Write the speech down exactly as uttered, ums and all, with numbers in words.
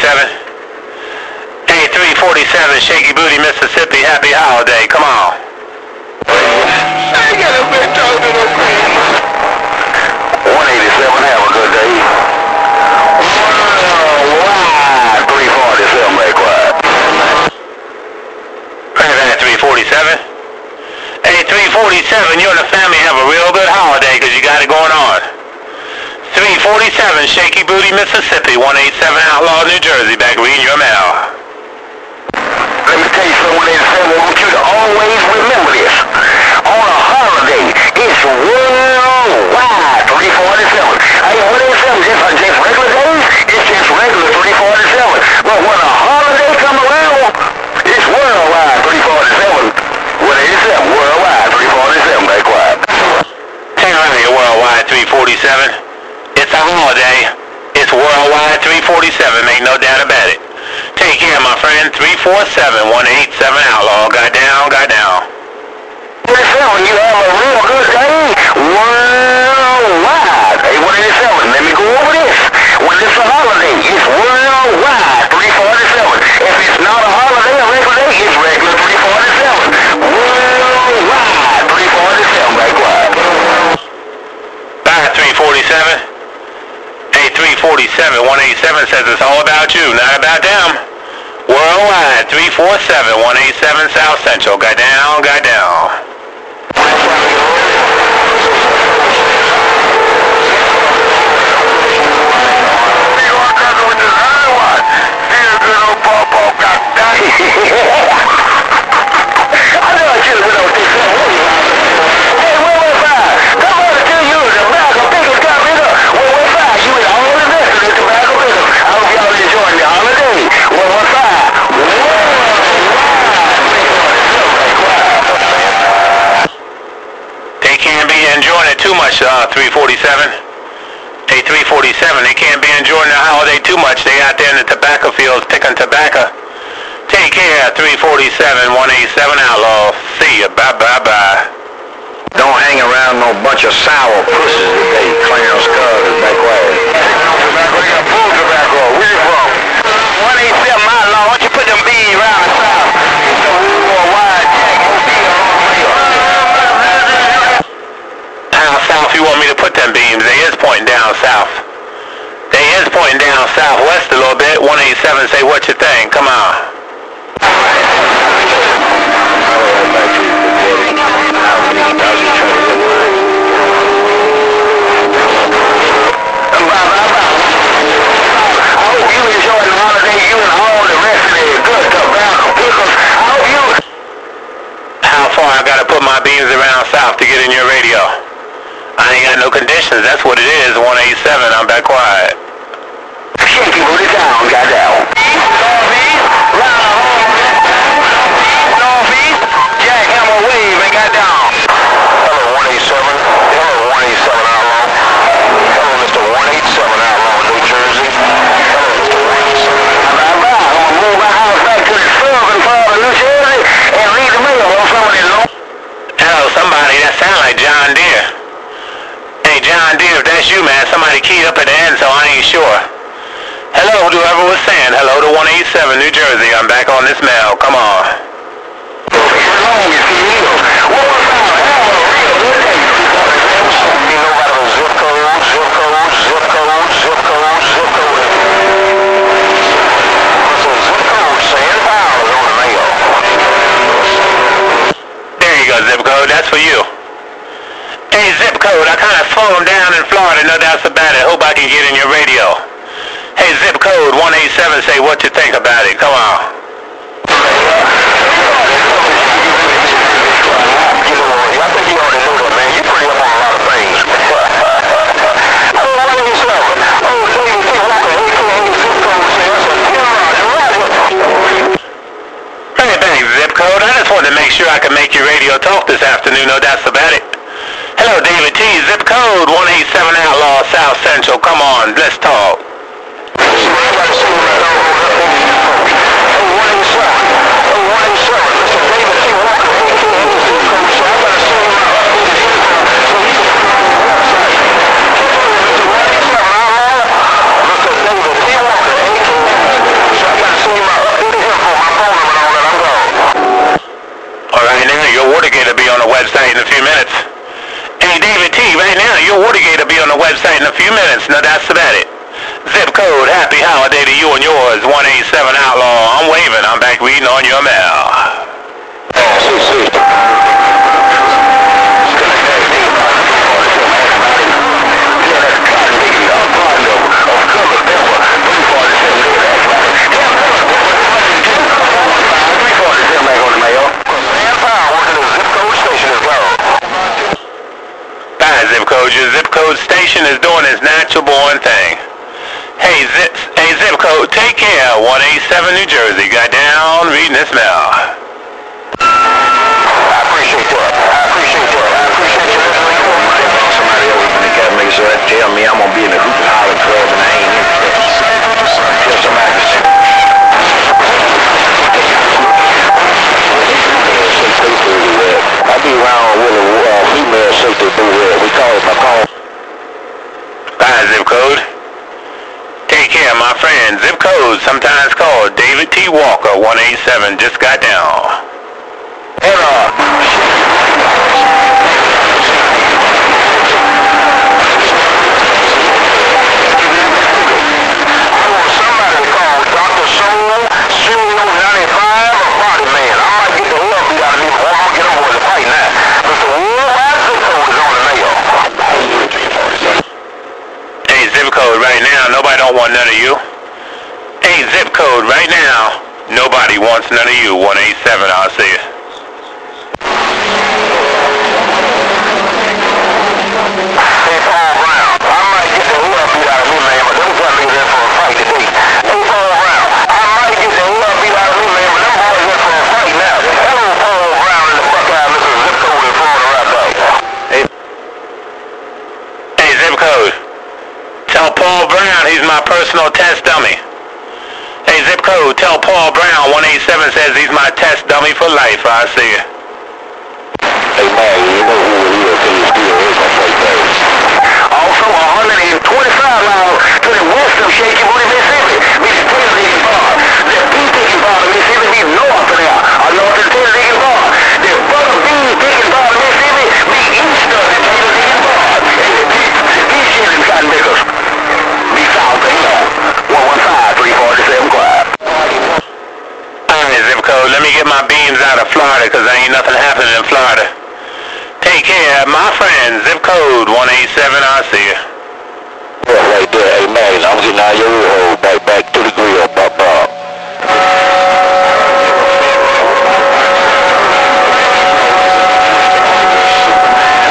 forty-seven. Hey, three forty-seven, Shaky Booty, Mississippi, happy holiday. Come on. I got a bit of little one eighty-seven, have a good day. Worldwide, three forty-seven, make quiet. Right, three forty-seven. Hey, three forty-seven, you and the family have a real good holiday because you got it going on. three forty-seven, Shaky Booty, Mississippi, one eighty-seven, Outlaw, New Jersey, back reading your mail. Let me tell you something, one eighty-seven, I want you to always remember this. On a holiday, it's worldwide, three forty-seven. Hey, one eighty-seven, just, uh, just regular days, it's just regular three forty-seven. But when a holiday come around, it's worldwide, three forty-seven. one eighty-seven, worldwide, three forty-seven, be quiet. Hang on here, worldwide, three forty-seven. It's a holiday. It's worldwide, three forty-seven, make no doubt about it. Take care, my friend, three four seven, one eight seven, Outlaw. Got down, got down. one eighty-seven, you have a real good day worldwide. Hey, one eighty-seven, let me go over this. When it's a holiday, it's worldwide, three forty-seven. If it's not a holiday, a regular day, it's regular, three forty-seven. Worldwide, three forty-seven, make quiet. Bye, three forty-seven. Hey, three forty-seven, one eighty-seven says it's all about you, not about them. Worldwide, three four seven, one eight seven, South Central. Got down, got down. Too much, uh, three forty-seven. Hey, three forty-seven, they can't be enjoying the holiday too much. They out there in the tobacco fields picking tobacco. Take care, three forty-seven, one eighty-seven, Outlaw. See ya, bye, bye, bye. Don't hang around no bunch of sour pussies today. Clarence Cuz is back quiet. Tobacco, they got bull tobacco. Where you from? one eighty-seven, Outlaw. Why don't you put them beans around the south? It's a worldwide jack. How south you want me to put them beams? They is pointing down south. They is pointing down southwest a little bit. one eighty-seven, say what you think. Come on. How far I gotta put my beams around south to get in your radio? I ain't got no conditions. That's what it is. one eighty-seven. I'm back quiet. Shaky Booty down, got down. Northeast, round home. Northeast, jackhammer wave and got down. Hello, one eighty-seven. Hello, one eighty-seven, Outlaw. Hello, Mister one eighty-seven, Outlaw, New Jersey. Hello, Mister one eighty-seven. I'm gonna move my house back to the southern part of New Jersey and leave the mail on somebody low. Hello, somebody. That sound like John Deere. Hey, John Deere, if that's you, man, somebody keyed up at the end, so I ain't sure. Hello, whoever was saying. Hello to one eighty-seven, New Jersey. I'm back on this mail. Come on. There you go, zip code. That's for you. Hey, zip code, I kind of slowed them down in Florida, no doubts about it. Hope I can get in your radio. Hey, zip code one eighty-seven, say what you think about it. Come on. I think you already know that, man. You're pretty up on a lot of things. Hey, bang, zip code. I just wanted to make sure I could make your radio talk this afternoon, no doubts about it. Hello, David T. Zip code one eighty-seven, Outlaw, South Central. Come on, let's talk. the website in a few minutes. Hey, David T, right now, your Watergate will be on the website in a few minutes. Now, that's about it. Zip code, happy holiday to you and yours, one eight seven Outlaw. I'm waving. I'm back reading on your mail. Zip code. Your zip code station is doing its natural born thing. Hey, zip, hey, zip code, take care. one eight seven New Jersey. Got down reading this mail. I appreciate that. I appreciate that. I appreciate you listening. Somebody else in the cabin make sure that tell me I'm gonna be in the Hoop and Holler Club and I ain't interested. Tell somebody to say. I be around with a uh, female safety boo. We call it my call. Bye, zip code. Take care, my friend. Zip code, sometimes called David T. Walker, one eight seven, just got down. And, uh, right now, nobody don't want none of you. Hey, zip code right now, nobody wants none of you. one eight seven, I'll see you. Hey, Paul Brown, I might get the hell beat out of me, man, but them boys be there for a fight today. Hey, Paul Brown, I might get the hell beat out of me, man, but them boys there for a fight now. Hello, Paul Brown in the Buckeye, Mister Zip Code in Florida right now. Hey, hey, zip code. Tell Paul Brown he's my personal test dummy. Hey, zip code, tell Paul Brown one eight seven says he's my test dummy for life. I'll see you. Hey, man, you know who it is till you still is my first day. Also, one hundred twenty-five miles to the west of Shaky Booty, Mississippi. Miss Taylor Bar. The P-Picking Bar, Mississippi, be north of there. Or north of Taylor Bar. The Butter Bean-Picking Bar, Mississippi, be east of the Taylor Bar. And the P-Shilling Cotton Pickers. Be south of here. one one five, three four seven, quiet. Alright, zip code, let me get my beams out of Florida, because there ain't nothing happening in Florida. Take care, my friend, zip code one eight seven, I'll see you. Yeah, right there, hey man, I'm